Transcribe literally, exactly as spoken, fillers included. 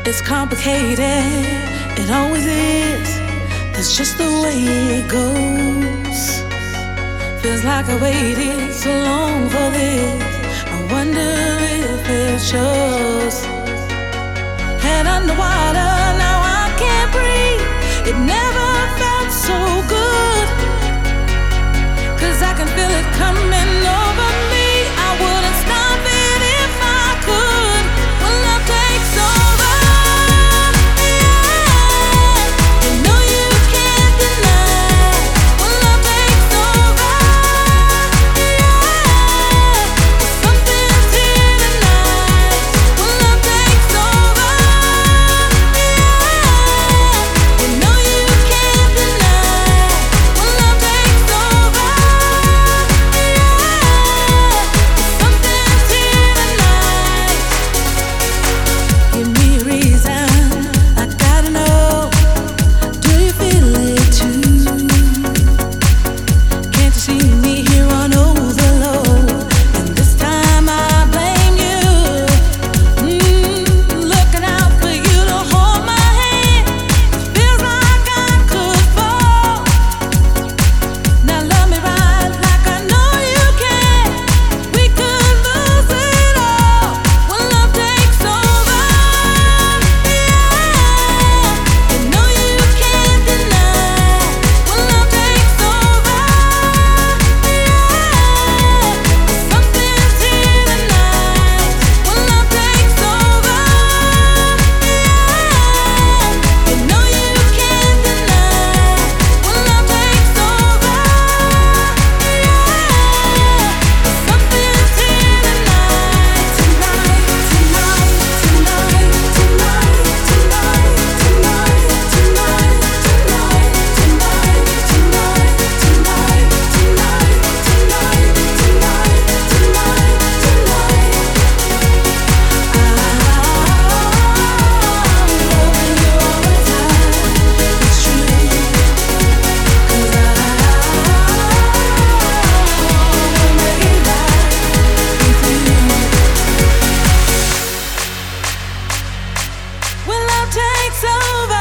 It's complicated, it always is. That's just the way it goes. Feels like I waited so long for this. I wonder if it shows. Head underwater, now I can't breathe. It never felt so good. Cause I can feel it coming over me. I wouldn't stop it if I could. When love takes over. Takes over.